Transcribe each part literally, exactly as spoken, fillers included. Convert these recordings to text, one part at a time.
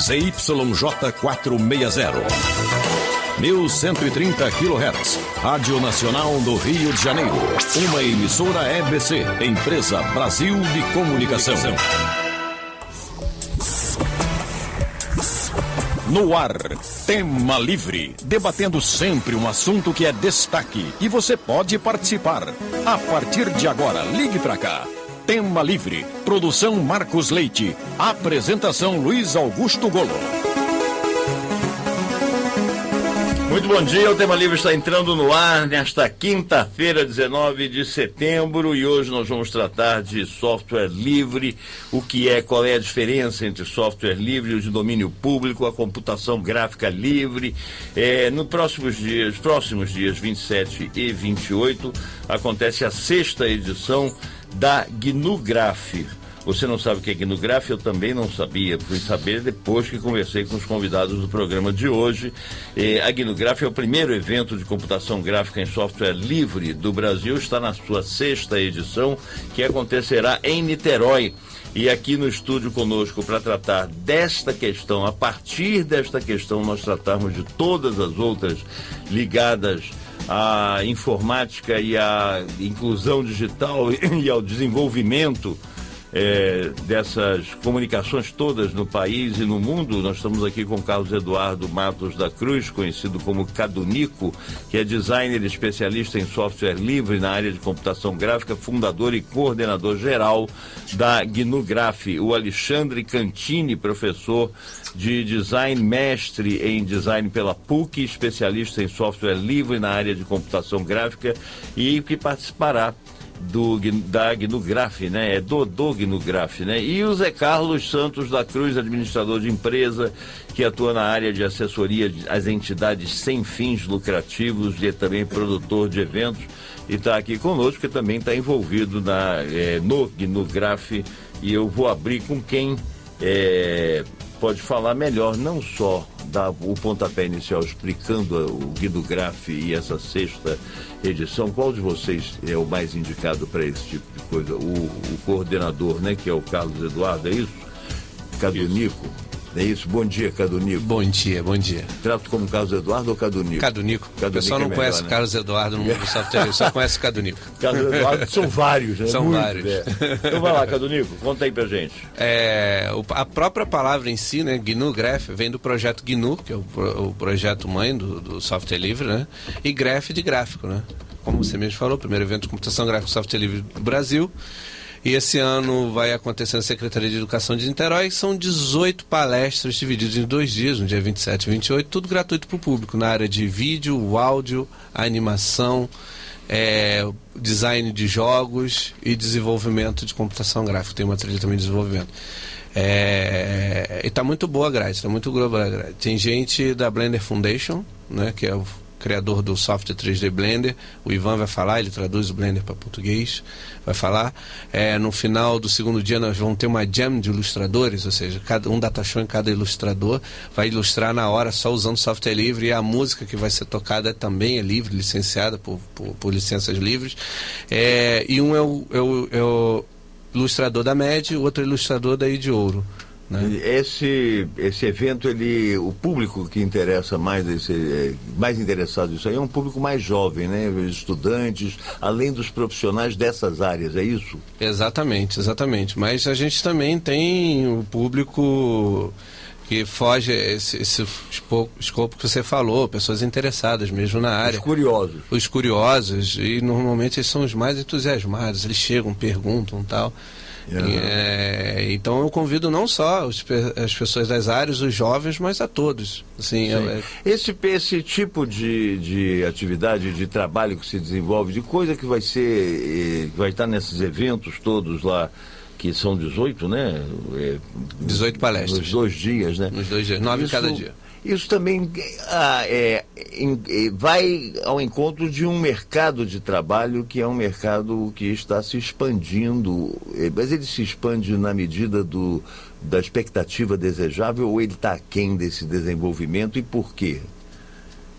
Z Y J quatrocentos e sessenta. mil cento e trinta quilohertz. Rádio Nacional do Rio de Janeiro. Uma emissora E B C, Empresa Brasil de Comunicação. No ar, Tema Livre, debatendo sempre um assunto que é destaque e você pode participar. A partir de agora, ligue pra cá. Tema Livre, produção Marcos Leite, apresentação Luiz Augusto Golo. Muito bom dia, o Tema Livre está entrando no ar nesta quinta-feira, dezenove de setembro, e hoje nós vamos tratar de software livre, o que é, qual é a diferença entre software livre e o de domínio público, a computação gráfica livre. É, no próximos dias, próximos dias vinte e sete e vinte e oito, acontece a sexta edição da GNU-Graph. Você não sabe o que é GNU-Graph? Eu também não sabia, fui saber depois que conversei com os convidados do programa de hoje. Eh, a GNU-Graph é o primeiro evento de computação gráfica em software livre do Brasil, está na sua sexta edição, que acontecerá em Niterói. E aqui no estúdio conosco para tratar desta questão, a partir desta questão nós tratarmos de todas as outras ligadas à informática e à inclusão digital e ao desenvolvimento É, dessas comunicações todas no país e no mundo. Nós estamos aqui com Carlos Eduardo Matos da Cruz, conhecido como Cadunico, que é designer especialista em software livre na área de computação gráfica, fundador e coordenador geral da GNU-Graph. O Alexandre Cantini, professor de design, mestre em design pela P U C, especialista em software livre na área de computação gráfica e que participará Do, da GNU-Graph, né? É do, do GNU-Graph, né? E o Zé Carlos Santos da Cruz, administrador de empresa, que atua na área de assessoria às entidades sem fins lucrativos e é também produtor de eventos, e está aqui conosco, que também está envolvido na, é, no GNU-Graph, e eu vou abrir com quem é, pode falar melhor, não só dar o pontapé inicial explicando o GNU-Graph e essa sexta edição. Qual de vocês é o mais indicado para esse tipo de coisa? O, o coordenador, né, que é o Carlos Eduardo, é isso? Cadunico? É isso? Bom dia, Cadunico. Bom dia, bom dia. Trato como Carlos Eduardo ou Cadunico? Cadunico. Cadunico. O pessoal não é melhor, conhece, né? Carlos Eduardo no mundo do software, só conhece Cadunico. Carlos Eduardo são vários, né? São Muito, vários. É. Então vai lá, Cadunico, conta aí pra gente. É, a própria palavra em si, né, GNU-Graph, vem do projeto G N U, que é o, pro, o projeto mãe do, do software livre, né? E Graph de gráfico, né? Como você mesmo falou, o primeiro evento de computação gráfica e software livre do Brasil. E esse ano vai acontecer na Secretaria de Educação de Niterói. São dezoito palestras divididas em dois dias, no dia vinte e sete e vinte e oito, tudo gratuito para o público, na área de vídeo, áudio, animação, é, design de jogos e desenvolvimento de computação gráfica. Tem uma trilha também de desenvolvimento. É, e está muito boa a grade, está muito global a grade. Tem gente da Blender Foundation, né, que é o criador do software três D Blender, o Ivan vai falar, ele traduz o Blender para português, vai falar. É, no final do segundo dia nós vamos ter uma jam de ilustradores, ou seja, cada, um data show em cada ilustrador, vai ilustrar na hora só usando software livre, e a música que vai ser tocada também é livre, licenciada por, por, por licenças livres. É, e um é o, é, o, é o ilustrador da M E D, o outro é o ilustrador da I de Ouro. Esse, esse evento, ele, o público que interessa mais, esse, mais interessado nisso aí é um público mais jovem, né? Estudantes, além dos profissionais dessas áreas, é isso? Exatamente, exatamente. Mas a gente também tem o público que foge esse, esse escopo que você falou, pessoas interessadas mesmo na área. Os curiosos. Os curiosos, e normalmente eles são os mais entusiasmados, eles chegam, perguntam e tal. Uhum. É, então eu convido não só os, as pessoas das áreas, os jovens, mas a todos. Assim, é... esse, esse tipo de, de atividade, de trabalho que se desenvolve, de coisa que vai ser, que vai estar nesses eventos todos lá, que são dezoito, né? É, dezoito palestras. Nos dois dias, né? Nos dois dias, nove em cada dia. Isso também ah, é, em, vai ao encontro de um mercado de trabalho que é um mercado que está se expandindo, mas ele se expande na medida do, da expectativa desejável, ou ele está aquém desse desenvolvimento, e por quê?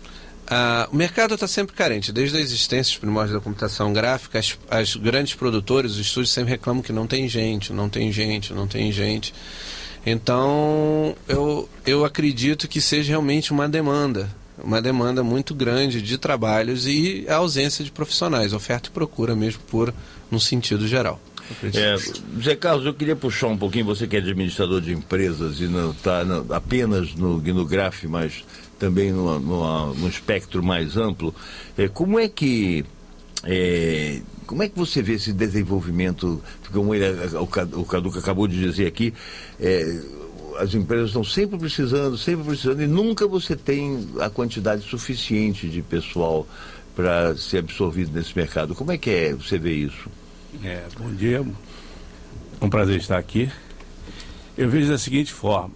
Ah, o mercado está sempre carente. Desde a existência dos primórdios da computação gráfica, as, as grandes produtores, os estúdios sempre reclamam que não tem gente, não tem gente, não tem gente. Então, eu, eu acredito que seja realmente uma demanda, uma demanda muito grande de trabalhos e a ausência de profissionais, oferta e procura mesmo, por um sentido geral. É, Zé Carlos, eu queria puxar um pouquinho, você que é administrador de empresas e não está apenas no GnuGraph, mas também no, no, no espectro mais amplo, é, como é que é, como é que você vê esse desenvolvimento, como ele, o Caduca acabou de dizer aqui, é, as empresas estão sempre precisando, sempre precisando, e nunca você tem a quantidade suficiente de pessoal para ser absorvido nesse mercado. Como é que é, você vê isso? É, bom dia, é um prazer estar aqui. Eu vejo da seguinte forma,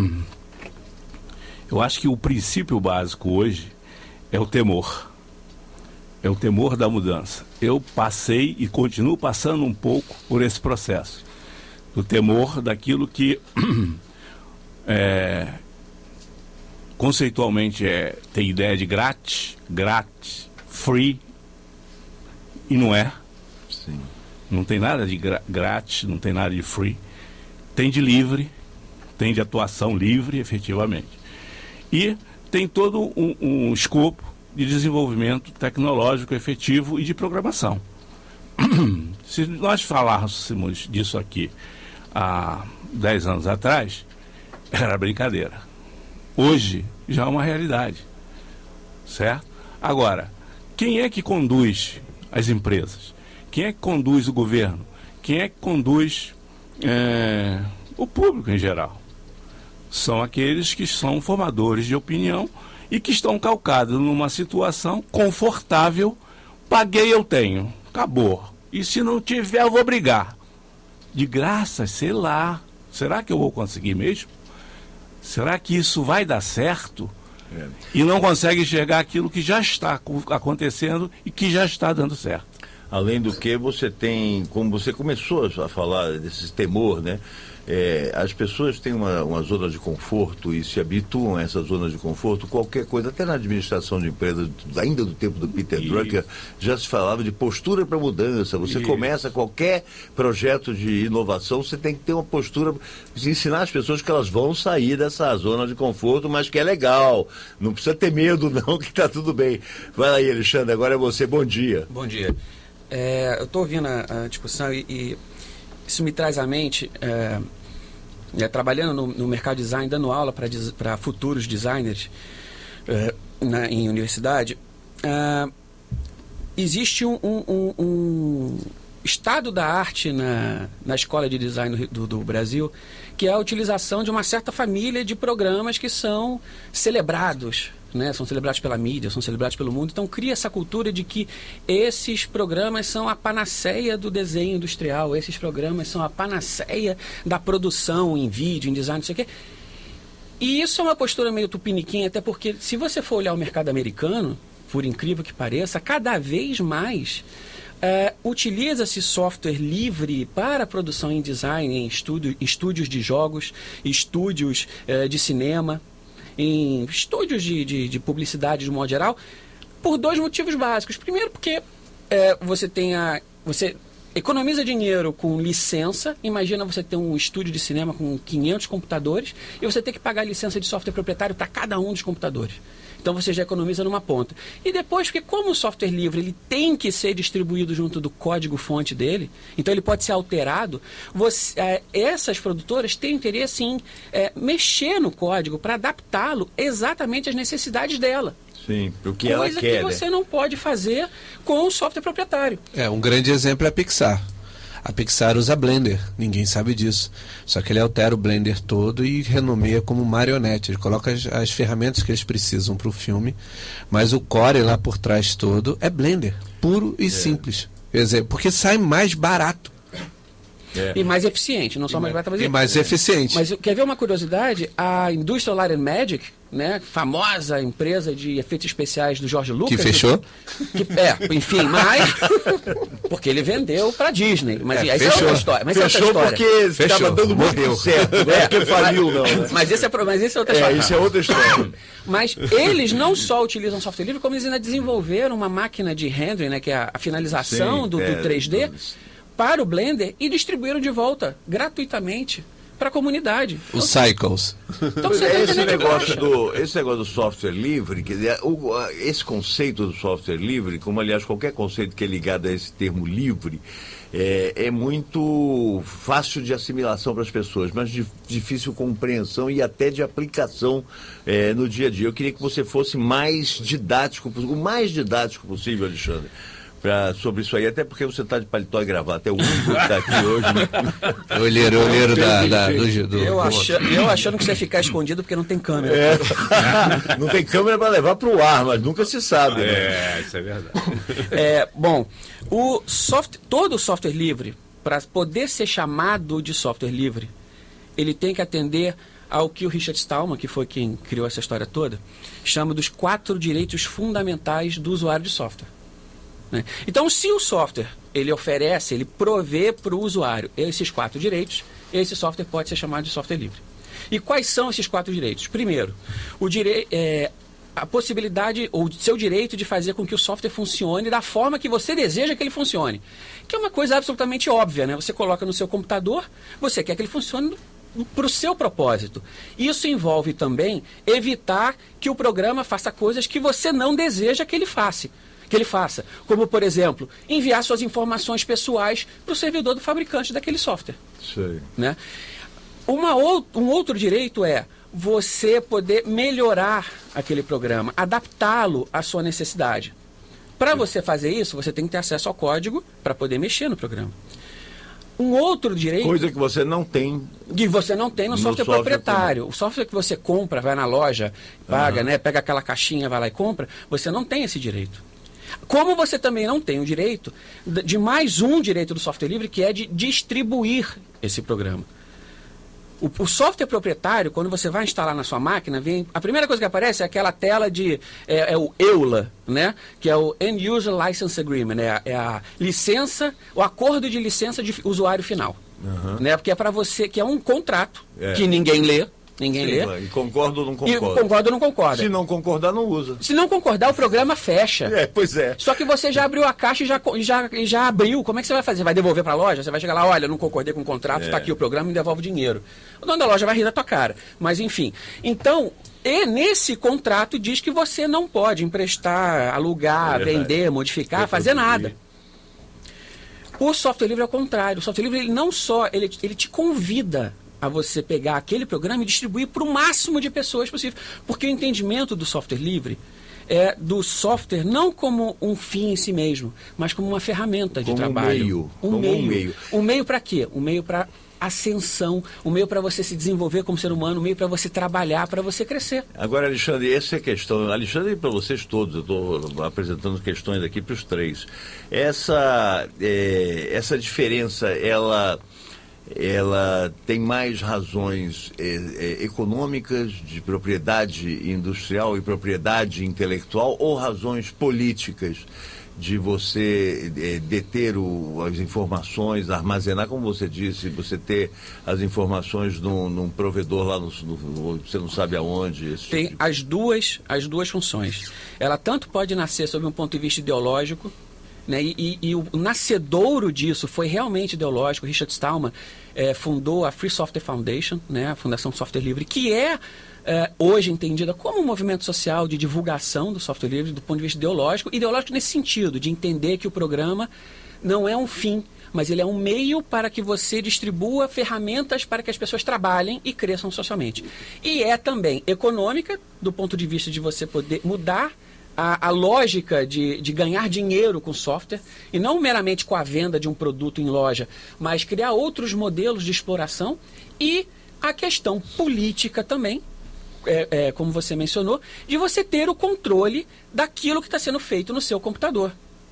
eu acho que o princípio básico hoje é o temor, é o temor da mudança. Eu passei e continuo passando um pouco por esse processo, do temor daquilo que é, conceitualmente é, tem ideia de grátis, grátis, free, e não é. Sim. Não tem nada de grátis, não tem nada de free. Tem de livre, tem de atuação livre, efetivamente. E tem todo um, um escopo de desenvolvimento tecnológico efetivo e de programação. Se nós falássemos disso aqui há dez anos atrás, era brincadeira. Hoje já é uma realidade. Certo? Agora, quem é que conduz as empresas? Quem é que conduz o governo? Quem é que conduz é, o público em geral? São aqueles que são formadores de opinião e que estão calcados numa situação confortável. Paguei, eu tenho. Acabou. E se não tiver, eu vou brigar. De graça, sei lá. Será que eu vou conseguir mesmo? Será que isso vai dar certo? É. E não consegue enxergar aquilo que já está acontecendo e que já está dando certo. Além do que você tem, como você começou a falar desse temor, né? É, as pessoas têm uma, uma zona de conforto e se habituam a essa zona de conforto. Qualquer coisa, até na administração de empresas, ainda do tempo do Peter Isso. Drucker, já se falava de postura para mudança. Você Isso. começa qualquer projeto de inovação, você tem que ter uma postura, ensinar as pessoas que elas vão sair dessa zona de conforto, mas que é legal. Não precisa ter medo não, que está tudo bem. Vai aí, Alexandre, agora é você. Bom dia. Bom dia. É, eu estou ouvindo a, a discussão e, e isso me traz à mente, é, é, trabalhando no, no mercado de design, dando aula para futuros designers é, na, em universidade, é, existe um, um, um estado da arte na, na escola de design do, do Brasil, que é a utilização de uma certa família de programas que são celebrados, né? São celebrados pela mídia, são celebrados pelo mundo. Então cria essa cultura de que esses programas são a panaceia do desenho industrial, esses programas são a panaceia da produção em vídeo, em design, não sei o quê. E isso é uma postura meio tupiniquim, até porque se você for olhar o mercado americano, por incrível que pareça, cada vez mais Uh, utiliza-se software livre para produção em design, em estúdio, estúdios de jogos, estúdios uh, de cinema, em estúdios de, de, de publicidade de modo geral, por dois motivos básicos. Primeiro, porque uh, você tem a, você economiza dinheiro com licença. Imagina você ter um estúdio de cinema com quinhentos computadores e você ter que pagar licença de software proprietário para cada um dos computadores. Então você já economiza numa ponta. E depois, porque como o software livre ele tem que ser distribuído junto do código-fonte dele, então ele pode ser alterado, você, é, essas produtoras têm interesse em é, mexer no código para adaptá-lo exatamente às necessidades dela. Sim, o que Coisa ela quer, que você né? não pode fazer com o software proprietário. É, um grande exemplo é a Pixar. A Pixar usa Blender, ninguém sabe disso. Só que ele altera o Blender todo e renomeia como marionete. Ele coloca as, as ferramentas que eles precisam para o filme, mas o core lá por trás todo é Blender, puro e é. simples. Quer dizer, porque sai mais barato. É. E mais eficiente, não só mais barata, mas E mais eficiente. Mas quer ver uma curiosidade? A Industrial Light and Magic, né, famosa empresa de efeitos especiais do George Lucas, Que fechou? Que, é, enfim, mas porque ele vendeu para Disney. Mas É, essa é fechou. outra história. Mas Fechou é outra história. porque Fechou. estava dando muito Morreu. certo. Não é porque faliu, não. Né? Mas esse é, pro- mas esse é outra É, história. isso é outra história. Mas eles não só utilizam software livre, como eles ainda desenvolveram uma máquina de rendering, né, que é a, a finalização Sim, do, do é, três D, do- para o Blender e distribuíram de volta, gratuitamente, para a comunidade. Os Cycles. Então, Pois você é, tem esse internet negócio baixa. do esse negócio do software livre, quer dizer, o- a- esse conceito do software livre, como aliás qualquer conceito que é ligado a esse termo livre, é, é muito fácil de assimilação para as pessoas, mas de difícil compreensão e até de aplicação é, no dia a dia. Eu queria que você fosse mais didático, o mais didático possível, Alexandre. Pra, sobre isso aí, até porque você está de paletó e gravata, é o único que está aqui hoje. Né? Olheiro, olheiro da, da, do, do, Eu, acha, eu achando que você ia ficar escondido porque não tem câmera. É. Não tem câmera para levar para o ar, mas nunca se sabe. Né? É, isso é verdade. É, bom, o soft, todo software livre, para poder ser chamado de software livre, ele tem que atender ao que o Richard Stallman, que foi quem criou essa história toda, chama dos quatro direitos fundamentais do usuário de software. Né? Então, se o software ele oferece, ele provê para o usuário esses quatro direitos, esse software pode ser chamado de software livre. E quais são esses quatro direitos? Primeiro, o direi é, a possibilidade ou o seu direito de fazer com que o software funcione da forma que você deseja que ele funcione, que é uma coisa absolutamente óbvia, né? Você coloca no seu computador, você quer que ele funcione para o seu propósito. Isso envolve também evitar que o programa faça coisas que você não deseja que ele faça. que ele faça, como, por exemplo, enviar suas informações pessoais para o servidor do fabricante daquele software. Sei. Né? Uma ou, um outro direito é você poder melhorar aquele programa, adaptá-lo à sua necessidade. Para você fazer isso, você tem que ter acesso ao código para poder mexer no programa. Um outro direito... Coisa que você não tem. Que você não tem no, No software, software proprietário. O software que você compra, vai na loja, paga, Uhum. né, pega aquela caixinha, vai lá e compra, você não tem esse direito. Como você também não tem o direito de de mais um direito do software livre, que é de distribuir esse programa. O, o software proprietário, quando você vai instalar na sua máquina, vem, a primeira coisa que aparece é aquela tela de é, é o E U L A, né? Que é o End User License Agreement, né? É a licença, o acordo de licença de usuário final, né? Porque é para você, que é um contrato É. que ninguém lê, ninguém Sim, lê. e concorda ou não E concorda? concorda ou não concorda. Se não concordar, não usa. Se não concordar, o programa fecha. É, pois é. Só que você já abriu a caixa e já, e já, e já abriu. Como é que você vai fazer? Vai devolver para a loja? Você vai chegar lá, olha, não concordei com o contrato, está É. aqui o programa, me devolve o dinheiro. O dono da loja vai rir da tua cara. Mas, enfim. Então, e nesse contrato diz que você não pode emprestar, alugar, É verdade. vender, modificar, fazer Reproduzir. nada. O software livre é o contrário. O software livre, ele não só, ele, ele te convida a você pegar aquele programa e distribuir para o máximo de pessoas possível. Porque o entendimento do software livre é do software não como um fim em si mesmo, mas como uma ferramenta de Como um trabalho. meio, Um como um meio. meio. Um meio para quê? Um meio para ascensão, um meio para você se desenvolver como ser humano, um meio para você trabalhar, para você crescer. Agora, Alexandre, essa é a questão. Alexandre, para vocês todos, eu estou apresentando questões aqui para os três. Essa, é, essa diferença, ela, ela tem mais razões é, é, econômicas, de propriedade industrial e propriedade intelectual, ou razões políticas? De você é, deter o, as informações, armazenar, como você disse, você ter as informações num, num provedor lá, no, no, você não sabe aonde. Esse Tem tipo de... as duas, as duas funções. Ela tanto pode nascer sob um ponto de vista ideológico, né, e, e, e o nascedouro disso foi realmente ideológico. Richard Stallman é, fundou a Free Software Foundation, né, a Fundação Software Livre, que é, é hoje entendida como um movimento social de divulgação do software livre do ponto de vista ideológico. Ideológico nesse sentido, de entender que o programa não é um fim, mas ele é um meio para que você distribua ferramentas para que as pessoas trabalhem e cresçam socialmente. E é também econômica, do ponto de vista de você poder mudar a, a lógica de, de ganhar dinheiro com software, e não meramente com a venda de um produto em loja, mas criar outros modelos de exploração, e a questão política também, é, é, como você mencionou, de você ter o controle daquilo que está sendo feito no seu computador.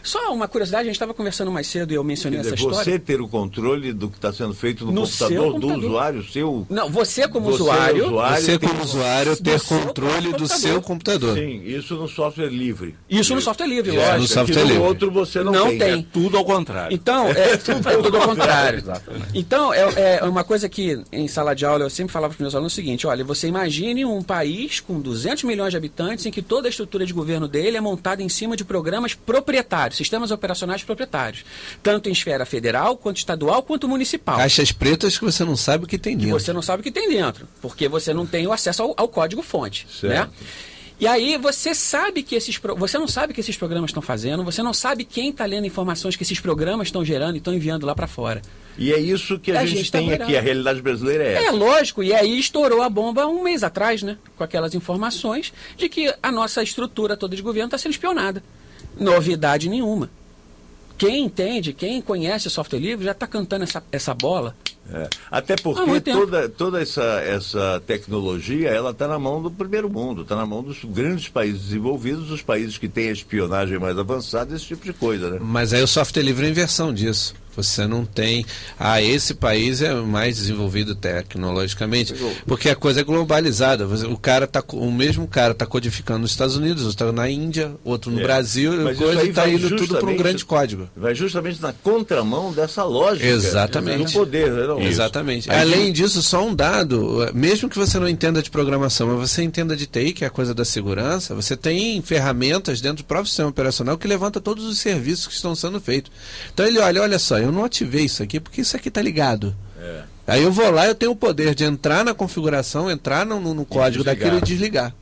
Só uma curiosidade, a gente estava conversando mais cedo e eu mencionei Quer dizer, essa história. Você ter o controle do que está sendo feito no, No computador, seu do computador. usuário, seu... Não, você como Você, usuário... usuário Você, tem como um- usuário, ter do seu controle do computador. seu computador. Sim, isso no software livre. Isso no software livre, É, lógico. no software que no livre. outro você não, Não tem. tem. né? Tudo ao contrário. Então, é tudo, é tudo ao contrário. Exatamente. Então, é, é uma coisa que em sala de aula eu sempre falava para os meus alunos o seguinte: olha, você imagine um país com duzentos milhões de habitantes em que toda a estrutura de governo dele é montada em cima de programas proprietários, sistemas operacionais proprietários, tanto em esfera federal, quanto estadual, quanto municipal. Caixas pretas que você não sabe o que tem dentro. Você não sabe o que tem dentro, porque você não tem o acesso ao, ao código-fonte, né? Certo. E aí você sabe que esses pro- você não sabe o que esses programas estão fazendo, você não sabe quem está lendo informações que esses programas estão gerando e estão enviando lá para fora. E é isso que a, A gente, gente tá tem virado. aqui, a realidade brasileira é É essa. lógico, e aí estourou a bomba um mês atrás, né? Com aquelas informações de que a nossa estrutura toda de governo está sendo espionada. Novidade nenhuma. Quem entende, quem conhece o software livre já está cantando essa, essa bola. É. Até Há porque muito tempo. toda, toda essa, essa tecnologia ela está na mão do primeiro mundo, está na mão dos grandes países desenvolvidos, os países que têm a espionagem mais avançada, esse tipo de coisa, né? Mas aí o software livre é a inversão disso. Você não tem... Ah, esse país é mais desenvolvido tecnologicamente, porque a coisa é globalizada. Você- O cara tá, co- o mesmo cara está codificando nos Estados Unidos, outro está na Índia, outro no É. Brasil, Mas isso coisa aí está vai indo tudo para um justamente- grande código. Vai justamente na contramão dessa lógica Exatamente. do poder, né? Não? Exatamente. Aí- Além disso, só um dado, mesmo que você não entenda de programação, mas você entenda de T I, que é a coisa da segurança, você tem ferramentas dentro do próprio sistema operacional que levanta todos os serviços que estão sendo feitos. Então ele olha, olha só, eu não ativei isso aqui porque isso aqui está ligado. É. Aí eu vou lá, eu tenho o poder de entrar na configuração, entrar no, no- no código desligar. daquilo e desligar.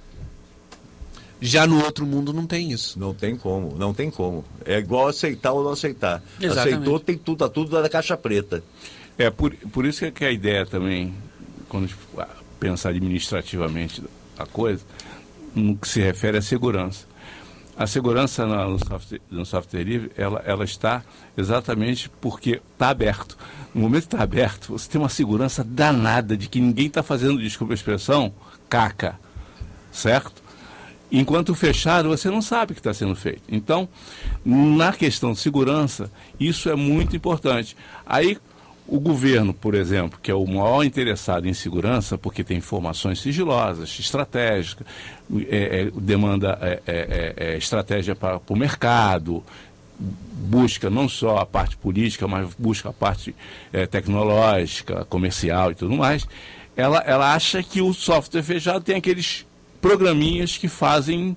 Já no outro mundo não tem isso. Não tem como, não tem como. É igual aceitar ou não aceitar. Exatamente. Aceitou, tem tudo, tá tudo na caixa preta. É por, por isso que a ideia também, quando a gente pensar administrativamente a coisa, no que se refere à segurança. A segurança na- no software, no software livre, ela, ela está exatamente porque está aberto. No momento que está aberto, você tem uma segurança danada de que ninguém está fazendo, desculpa a expressão, caca. Certo? Enquanto fechado, você não sabe o que está sendo feito. Então, na questão de segurança, isso é muito importante. Aí, o governo, por exemplo, que é o maior interessado em segurança, porque tem informações sigilosas, estratégicas, é, é, demanda é, é, é, estratégia para o mercado, busca não só a parte política, mas busca a parte é, tecnológica, comercial e tudo mais, ela, ela acha que o software fechado tem aqueles programinhas que fazem...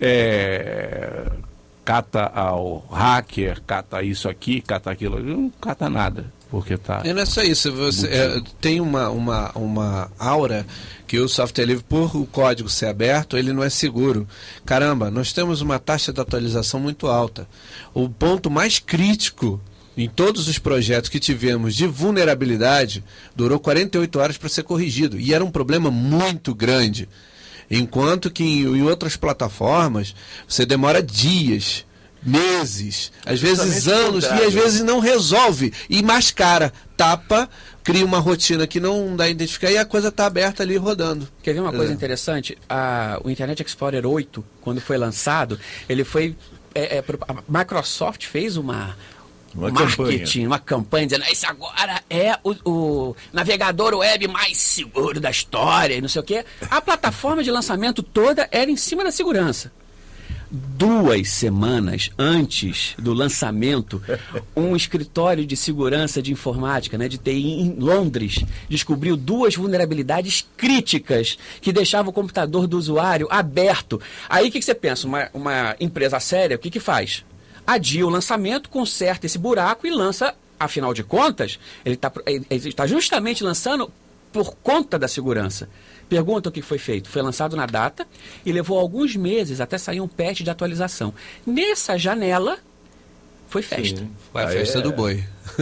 É, cata ao hacker, cata isso aqui, cata aquilo ali, não cata nada, porque tá... E não é só isso, você é, tem uma, uma, uma aura que o software livre, por o código ser aberto, ele não é seguro. Caramba, nós temos uma taxa de atualização muito alta. O ponto mais crítico em todos os projetos que tivemos de vulnerabilidade durou quarenta e oito horas para ser corrigido, e era um problema muito grande. Enquanto que em, em outras plataformas você demora dias, meses, às vezes anos, e às vezes não resolve. E mascara, tapa, cria uma rotina que não dá a identificar e a coisa está aberta ali rodando. Quer ver uma coisa É. interessante? A, o Internet Explorer oito, quando foi lançado, ele foi... É, é, pro- a Microsoft fez uma... Uma marketing, campanha. uma campanha dizendo esse agora é o, o navegador web mais seguro da história e não sei o quê. A plataforma de lançamento toda era em cima da segurança. Duas semanas antes do lançamento, um escritório de segurança de informática, né, de T I em Londres, descobriu duas vulnerabilidades críticas que deixavam o computador do usuário aberto. Aí o que, que você pensa? Uma, uma empresa séria, o que, que faz? Adia o lançamento, conserta esse buraco e lança, afinal de contas, ele está ele está justamente lançando por conta da segurança. Pergunta o que foi feito. Foi lançado na data e levou alguns meses até sair um patch de atualização. Nessa janela, foi festa. Sim. Foi a Aí festa é- do boi.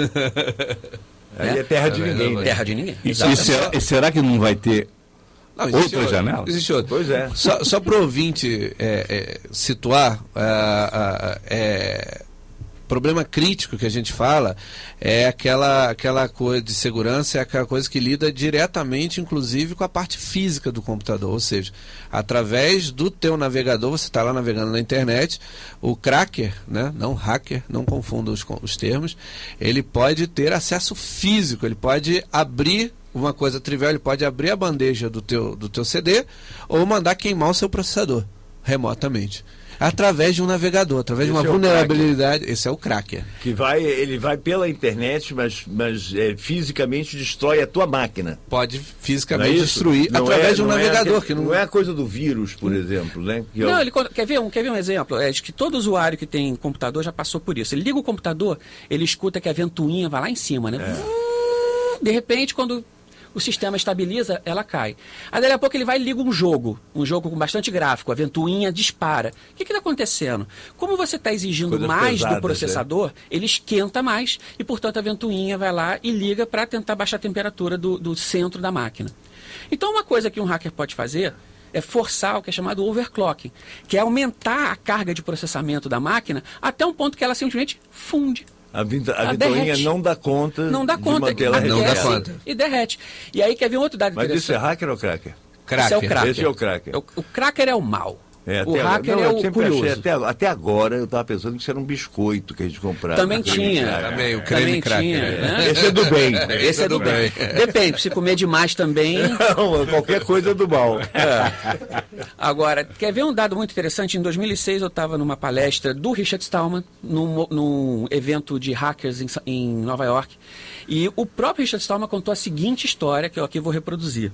Aí é terra de É ninguém, verdade. né? Terra de ninguém. E, Exato. e será, e será que não vai ter Não, outra janela? Existe outra. Pois é. Só, só para o ouvinte é, é, situar, ah, ah, é, problema crítico que a gente fala é aquela, aquela coisa de segurança, é aquela coisa que lida diretamente, inclusive, com a parte física do computador. Ou seja, através do teu navegador, você está lá navegando na internet, o cracker, né, não hacker, não confunda os, os termos, ele pode ter acesso físico, ele pode abrir uma coisa trivial, ele pode abrir a bandeja do teu, do teu C D ou mandar queimar o seu processador remotamente. Através de um navegador, através Esse de uma é vulnerabilidade. Esse é o cracker. Que vai, ele vai pela internet, mas, mas é, fisicamente destrói a tua máquina. Pode Não fisicamente é isso? destruir Não através é- de um não é navegador. aquele- que não... não é a coisa do vírus, por exemplo, né? Que é o- Não, ele, con- quer, ver um, quer ver um exemplo? É, acho que todo usuário que tem computador já passou por isso. Ele liga o computador, ele escuta que a ventoinha vai lá em cima, né? De repente, quando o sistema estabiliza, ela cai. Aí, daqui a pouco, ele vai e liga um jogo, um jogo com bastante gráfico, a ventoinha dispara. O que está acontecendo? Como você está exigindo Coisas mais pesadas, do processador, ele esquenta mais e, portanto, a ventoinha vai lá e liga para tentar baixar a temperatura do, do centro da máquina. Então, uma coisa que um hacker pode fazer é forçar o que é chamado overclocking, que é aumentar a carga de processamento da máquina até um ponto que ela simplesmente funde. A, vinta- a Ela ventoinha derrete. não dá conta Não dá de conta, manter ela Não dá aquece regulada. conta. e derrete. E aí quer ver um outro dado Mas isso é interessante. hacker ou cracker? Cracker. Esse é o cracker. Esse é o cracker. O, o cracker é o mal. É, o até hacker agora. Não, é eu o sempre curioso. achei, até, até agora eu estava pensando que isso era um biscoito que a gente comprava. Também Aquele tinha. cracker. Também, o creme Também cracker. tinha, né? Esse é do bem. Esse é do bem. Depende, se comer demais também. Não, qualquer coisa é do mal. Agora, quer ver um dado muito interessante? Em dois mil e seis eu estava numa palestra do Richard Stallman, num, num evento de hackers em, em Nova York. E o próprio Richard Stallman contou a seguinte história, que eu aqui vou reproduzir.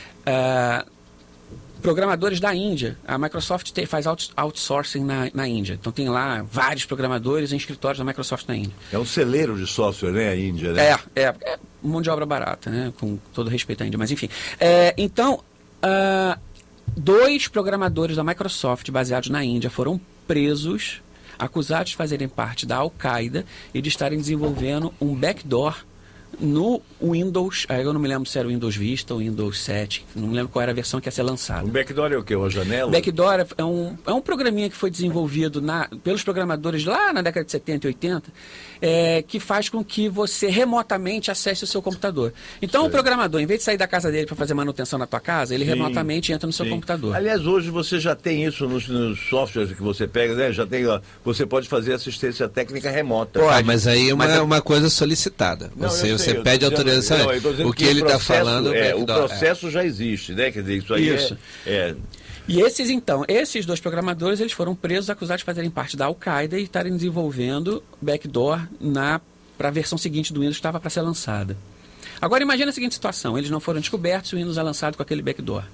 Ah, programadores da Índia, a Microsoft te- faz out- outsourcing na, na Índia. Então tem lá vários programadores em escritórios da Microsoft na Índia. É um celeiro de software, né, a Índia, né? É, é, é mão de obra barata, né? Com todo respeito à Índia, mas enfim. É, então, ah, dois programadores da Microsoft baseados na Índia foram presos, acusados de fazerem parte da Al-Qaeda e de estarem desenvolvendo um backdoor no Windows, aí eu não me lembro se era o Windows Vista ou Windows sete, não me lembro qual era a versão que ia ser lançada. Um backdoor é o quê? Uma janela? Backdoor é um, é um programinha que foi desenvolvido na, pelos programadores lá na década de setenta e oitenta, é, que faz com que você remotamente acesse o seu computador. Então, o programador, em vez de sair da casa dele para fazer manutenção na tua casa, ele Sim, remotamente entra no seu sim. computador. Aliás, hoje você já tem isso nos, nos softwares que você pega, né? Já tem, ó, você pode fazer assistência técnica remota. Ah, mas aí é uma, Mas é- uma coisa solicitada. Não, Você, eu você sei, eu tô pede dizendo- autorização. não, eu tô dizendo O que, ele está processo- falando é, é o processo já existe, né? Quer dizer, isso aí Isso. é, é E esses, então, esses dois programadores, eles foram presos, acusados de fazerem parte da Al-Qaeda e estarem desenvolvendo backdoor para a versão seguinte do Windows que estava para ser lançada. Agora, imagina a seguinte situação, eles não foram descobertos e o Windows é lançado com aquele backdoor.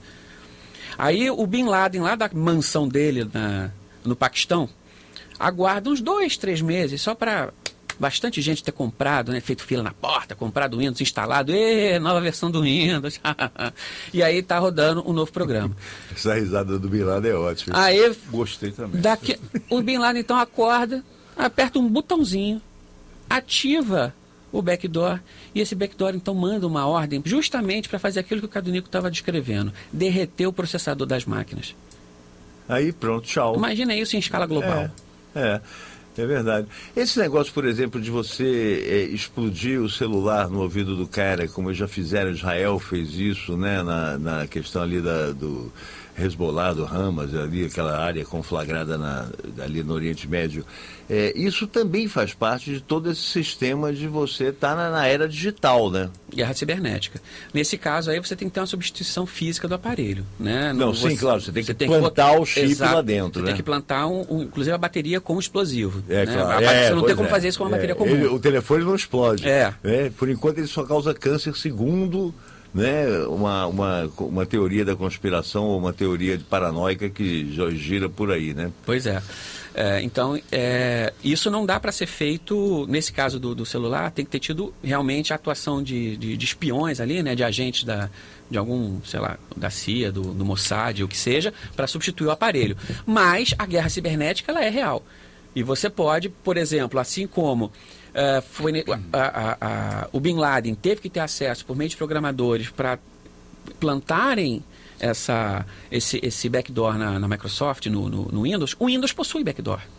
Aí o Bin Laden, lá da mansão dele na, no Paquistão, aguarda uns dois, três meses só para bastante gente ter comprado, né, feito fila na porta, comprado o Windows, instalado, e nova versão do Windows. E aí está rodando um novo programa. essa risada do Bin Laden é ótima. Aí Gostei também. daqui, o Bin Laden então acorda, aperta um botãozinho, ativa o backdoor e esse backdoor então manda uma ordem justamente para fazer aquilo que o Cadunico estava descrevendo, derreter o processador das máquinas. Aí pronto, tchau. Imagina isso em escala global. É, é, é verdade. Esse negócio, por exemplo, de você é, explodir o celular no ouvido do cara, como já fizeram, Israel fez isso, né, na, na questão ali da, do Hezbollah, do Hamas, ali, aquela área conflagrada na, ali no Oriente Médio. É, isso também faz parte de todo esse sistema de você estar na, na era digital, né? Guerra cibernética. Nesse caso aí você tem que ter uma substituição física do aparelho, né? Não, você, sim, claro, você tem que tem plantar bot- o chip Exato, lá dentro, você né? tem que plantar, um, um, inclusive, a bateria com explosivo. É, né? claro. A bateria- É, você não pois tem como é. fazer isso com uma É, bateria comum. ele- o telefone não explode. É. É, por enquanto ele só causa câncer segundo, né, uma, uma, uma teoria da conspiração ou uma teoria de paranoica que já gira por aí, né? Pois é. É, então, é, isso não dá para ser feito, nesse caso do, do celular, tem que ter tido realmente a atuação de, de, de espiões ali, né, de agentes da, de algum, sei lá, da C I A, do, do Mossad, o que seja, para substituir o aparelho. Mas a guerra cibernética, ela é real. E você pode, por exemplo, assim como Uh, foi, a, a, a, o Bin Laden teve que ter acesso por meio de programadores para plantarem essa, esse, esse backdoor na, na Microsoft, no, no, no Windows. O Windows possui backdoor.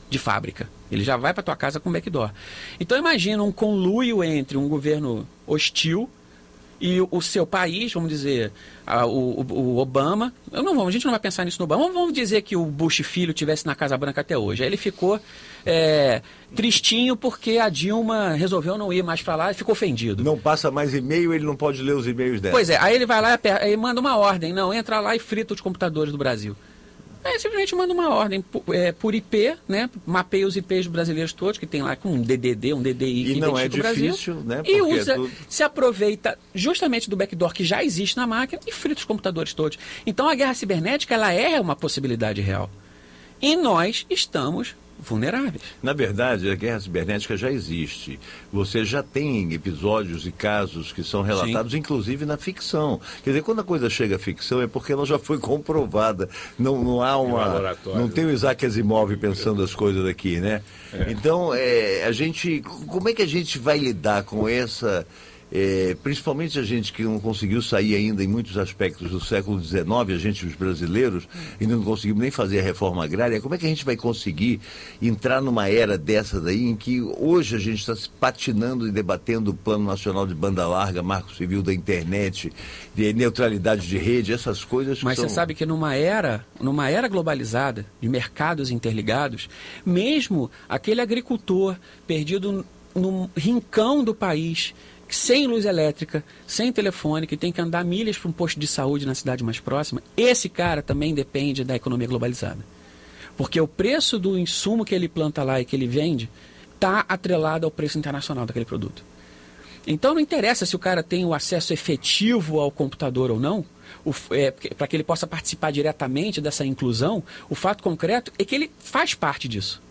de fábrica. Ele já vai para tua casa com backdoor. Então imagina um conluio entre um governo hostil e o, o seu país, vamos dizer, a, o, o Obama. Eu não vamos, a gente não vai pensar nisso no Obama. Vamos dizer que o Bush filho estivesse na Casa Branca até hoje. Aí ele ficou é, tristinho porque a Dilma resolveu não ir mais para lá e ficou ofendido. Não passa mais e-mail, ele não pode ler os e-mails dela. Pois é, aí ele vai lá e, e manda uma ordem. Não, entra lá e frita os computadores do Brasil. Aí simplesmente manda uma ordem por, é, por I P, né? Mapeia os I Ps brasileiros todos, que tem lá com um D D D, um D D I que e não é identifica o difícil, Brasil. né? E Porque usa, é tudo... se aproveita justamente do backdoor que já existe na máquina e frita os computadores todos. Então a guerra cibernética, ela é uma possibilidade real. E nós estamos vulneráveis. Na verdade, a guerra cibernética já existe. Você já tem episódios e casos que são relatados, Sim. inclusive na ficção. Quer dizer, quando a coisa chega à ficção é porque ela já foi comprovada. Não, não há uma... Não tem o Isaac Asimov pensando as coisas aqui, né? É. Então, é, a gente... Como é que a gente vai lidar com essa... É, principalmente a gente que não conseguiu sair ainda em muitos aspectos do século dezenove, a gente, os brasileiros, ainda não conseguimos nem fazer a reforma agrária. Como é que a gente vai conseguir entrar numa era dessa daí, em que hoje a gente está se patinando e debatendo o Plano Nacional de Banda Larga, Marco Civil da Internet, de neutralidade de rede, essas coisas que Mas são... você sabe que numa era, numa era globalizada, de mercados interligados, mesmo aquele agricultor perdido num rincão do país, sem luz elétrica, sem telefone, que tem que andar milhas para um posto de saúde na cidade mais próxima, esse cara também depende da economia globalizada. Porque o preço do insumo que ele planta lá e que ele vende está atrelado ao preço internacional daquele produto. Então não interessa se o cara tem o acesso efetivo ao computador ou não, é, para que ele possa participar diretamente dessa inclusão, o fato concreto é que ele faz parte disso.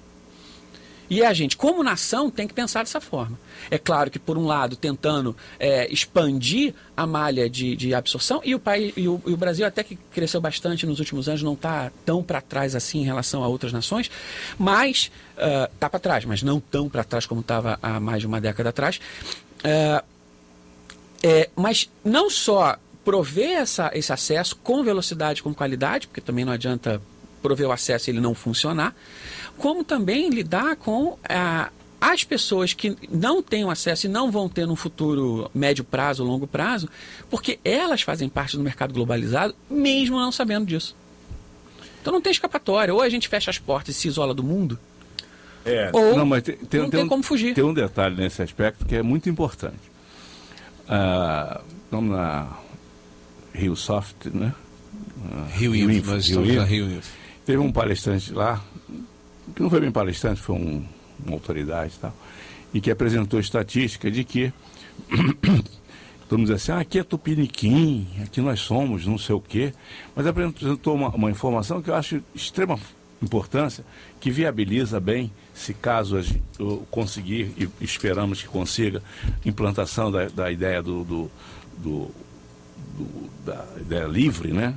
E a gente, como nação, tem que pensar dessa forma. É claro que, por um lado, tentando é, expandir a malha de, de absorção, e o, país, e, o, e o Brasil até que cresceu bastante nos últimos anos, não está tão para trás assim em relação a outras nações, mas está uh, para trás, mas não tão para trás como estava há mais de uma década atrás. Uh, é, mas não só prover essa, esse acesso com velocidade, com qualidade, porque também não adianta prover o acesso e ele não funcionar, como também lidar com ah, as pessoas que não têm acesso e não vão ter no futuro médio prazo, longo prazo, porque elas fazem parte do mercado globalizado, mesmo não sabendo disso. Então não tem escapatória. Ou a gente fecha as portas e se isola do mundo, é. ou não, mas tem, tem, não tem, tem como fugir. Tem um detalhe nesse aspecto que é muito importante. Ah, vamos na RioSoft, né? Ah, Rio Info, nós estamos na Rio Info. Teve um palestrante lá, que não foi bem palestrante, foi um, uma autoridade e tal, e que apresentou estatística de que, todo mundo diz assim, ah, aqui é Tupiniquim, aqui nós somos, não sei o quê, mas apresentou uma, uma informação que eu acho de extrema importância, que viabiliza bem, se caso a gente conseguir, e esperamos que consiga, implantação da, da ideia do, do, do, do da ideia livre, né?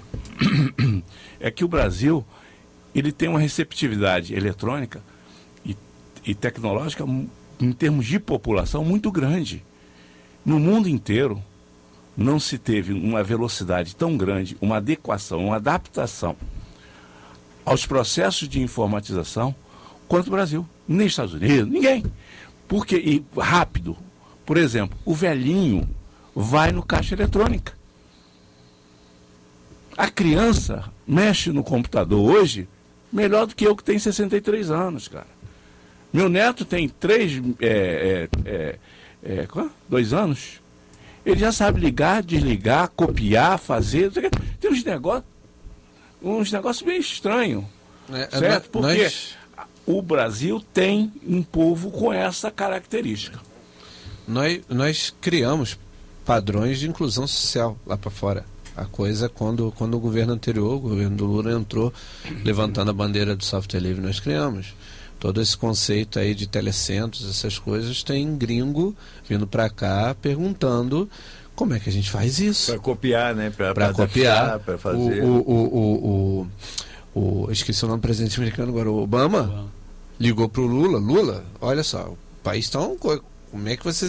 É que o Brasil ele tem uma receptividade eletrônica e, e tecnológica em termos de população muito grande. No mundo inteiro não se teve uma velocidade tão grande, uma adequação, uma adaptação aos processos de informatização quanto o Brasil. Nem Estados Unidos, ninguém. Porque, e rápido, por exemplo, o velhinho vai no caixa eletrônica. A criança mexe no computador hoje melhor do que eu que tenho sessenta e três anos, cara. Meu neto tem três, é, é, é, é, dois anos. Ele já sabe ligar, desligar, copiar, fazer. Tem uns negócios, uns negócios bem estranhos. É, certo? Porque nós... o Brasil tem um povo com essa característica. Nós, nós criamos padrões de inclusão social lá para fora. A coisa, quando, quando o governo anterior, o governo do Lula entrou levantando a bandeira do software livre, nós criamos. Todo esse conceito aí de telecentros, essas coisas, tem gringo vindo para cá perguntando como é que a gente faz isso. Para copiar, né? Para copiar. Para fazer. O, o, o, o, o, esqueci o nome do presidente americano agora, o Obama, ligou para o Lula. Lula, olha só, o país está um... Como é que vocês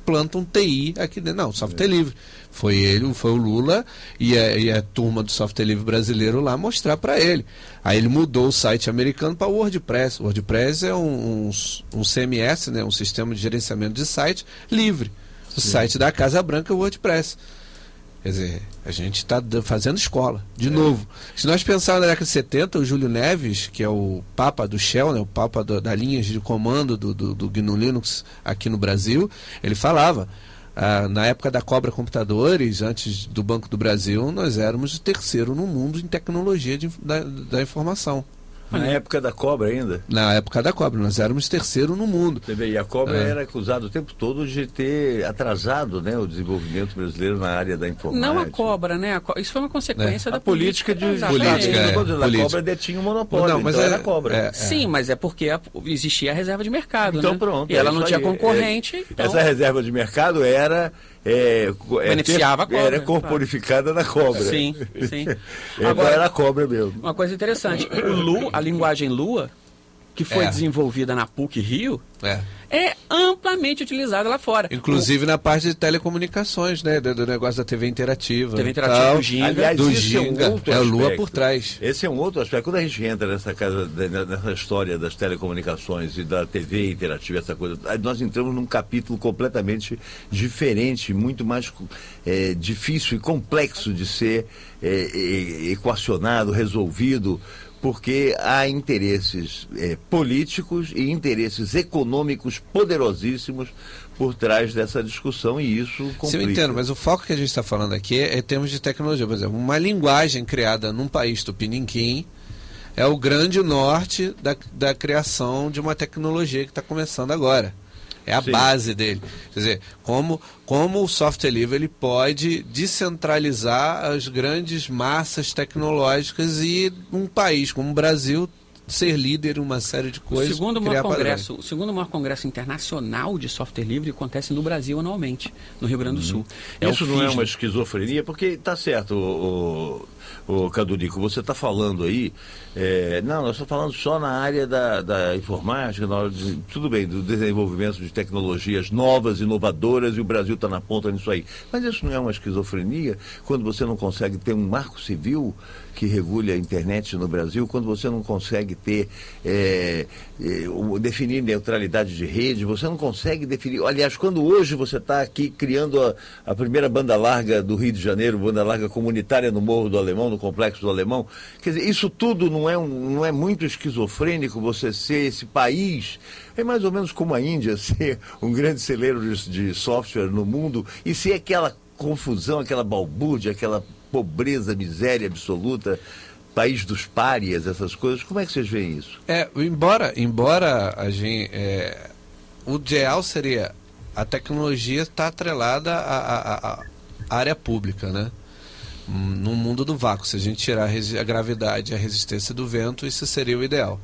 implantam T I aqui dentro. Não, software é. livre. Foi ele, foi o Lula e a, e a turma do software livre brasileiro lá mostrar para ele. Aí ele mudou o site americano para o WordPress. O WordPress é um, um, um C M S, né, um sistema de gerenciamento de site livre. O Sim. site da Casa Branca é o WordPress. Quer dizer, a gente está fazendo escola, de é. novo. Se nós pensarmos na década de setenta, o Júlio Neves, que é o papa do Shell, né, o papa do, da linha de comando do, do, do G N U Linux aqui no Brasil, ele falava, ah, na época da Cobra Computadores, antes do Banco do Brasil, nós éramos o terceiro no mundo em tecnologia de, da, da informação. Na época da Cobra ainda? Na época da Cobra, nós éramos terceiro no mundo. E a Cobra é. era acusada o tempo todo de ter atrasado, né, o desenvolvimento brasileiro na área da informática. Não a Cobra, né? A co... Isso foi uma consequência é. da a política, política de... política. É, a política. Cobra detinha o monopólio, não, mas então é, era a Cobra. É, é. Sim, mas é porque a... existia a reserva de mercado, então, né? Pronto, e ela é não tinha aí. concorrente. É. Então... Essa reserva de mercado era... É, beneficiava a Cobra. Era corporificada na Cobra. Sim, sim. Agora era a Cobra mesmo. Uma coisa interessante, o Lu, a linguagem Lua, que foi é. desenvolvida na P U C Rio, é. é amplamente utilizada lá fora. Inclusive o... na parte de telecomunicações, né? Do, do negócio da T V interativa. T V interativa tal. do Ginga. Aliás, do Ginga, é, um é a Lua por trás. Esse é um outro aspecto. Quando a gente entra nessa, casa, nessa história das telecomunicações e da T V interativa, essa coisa, nós entramos num capítulo completamente diferente, muito mais é, difícil e complexo de ser é, equacionado, resolvido, porque há interesses é, políticos e interesses econômicos poderosíssimos por trás dessa discussão, e isso complica. Sim, eu entendo, mas o foco que a gente está falando aqui é em termos de tecnologia. Por exemplo, uma linguagem criada num país tupiniquim é o grande norte da, da criação de uma tecnologia que está começando agora. É a Sim. base dele. Quer dizer, como, como o software livre ele pode descentralizar as grandes massas tecnológicas e um país como o Brasil ser líder em uma série de coisas. O segundo maior congresso, o segundo maior congresso internacional de software livre acontece no Brasil anualmente, no Rio Grande do Sul. Uhum. É Isso não é uma esquizofrenia, porque está certo, o, o, o Cadurico, você está falando aí, é, não, nós estamos falando só na área da, da informática, na hora de, tudo bem, do desenvolvimento de tecnologias novas, inovadoras, e o Brasil está na ponta nisso aí. Mas isso não é uma esquizofrenia quando você não consegue ter um marco civil que regule a internet no Brasil, quando você não consegue ter, é, é, definir neutralidade de rede, você não consegue definir, aliás, quando hoje você está aqui criando a, a primeira banda larga do Rio de Janeiro, banda larga comunitária no Morro do Alemão, no Complexo do Alemão, quer dizer, isso tudo não é, um, não é muito esquizofrênico, você ser esse país, é mais ou menos como a Índia ser um grande celeiro de, de software no mundo, e ser aquela confusão, aquela balbúrdia, aquela pobreza, miséria absoluta, país dos párias, essas coisas. Como é que vocês veem isso? É, embora, embora a gente, é, o ideal seria a tecnologia estar atrelada à, à, à área pública, né? No mundo do vácuo, se a gente tirar a, a gravidade e a resistência do vento, isso seria o ideal.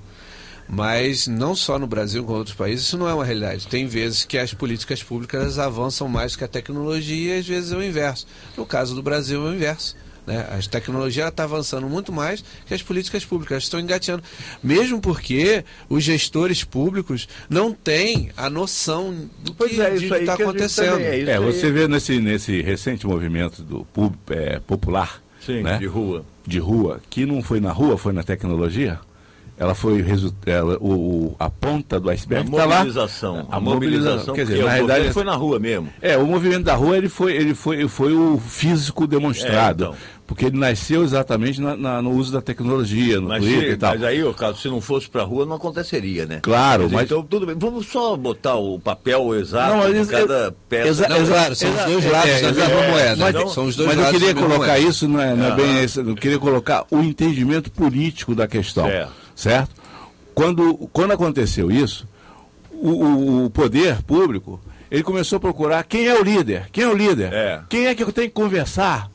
Mas não só no Brasil, como em outros países, isso não é uma realidade. Tem vezes que as políticas públicas avançam mais que a tecnologia e às vezes é o inverso. No caso do Brasil é o inverso. Né? A tecnologia está avançando muito mais que as políticas públicas, estão engateando. Mesmo porque os gestores públicos não têm a noção do pois que é, está acontecendo. É, é você vê nesse, nesse recente movimento do pub, é, popular, Sim, né? de rua. de rua, que não foi na rua, foi na tecnologia. Ela foi ela, o, o, a ponta do iceberg. A mobilização. Tá lá. A, a mobilização. Quer dizer, na realidade foi na rua mesmo. É, o movimento da rua ele foi, ele foi, foi o físico demonstrado. É, então. Porque ele nasceu exatamente na, na, no uso da tecnologia, no mas, Twitter se, e tal. Mas aí, caso se não fosse para a rua, não aconteceria, né? Claro, mas... Então, tudo bem. Vamos só botar o papel exato não, de cada eu, peça. Exa não, claro, são os dois lados da mesma moeda. Mas, então, são os dois mas lados eu queria colocar moeda. isso, não é, não é bem esse, eu queria colocar o entendimento político da questão. Certo? certo? Quando, quando aconteceu isso, o, o, o poder público, ele começou a procurar quem é o líder, quem é o líder, é. quem é que eu tenho que conversar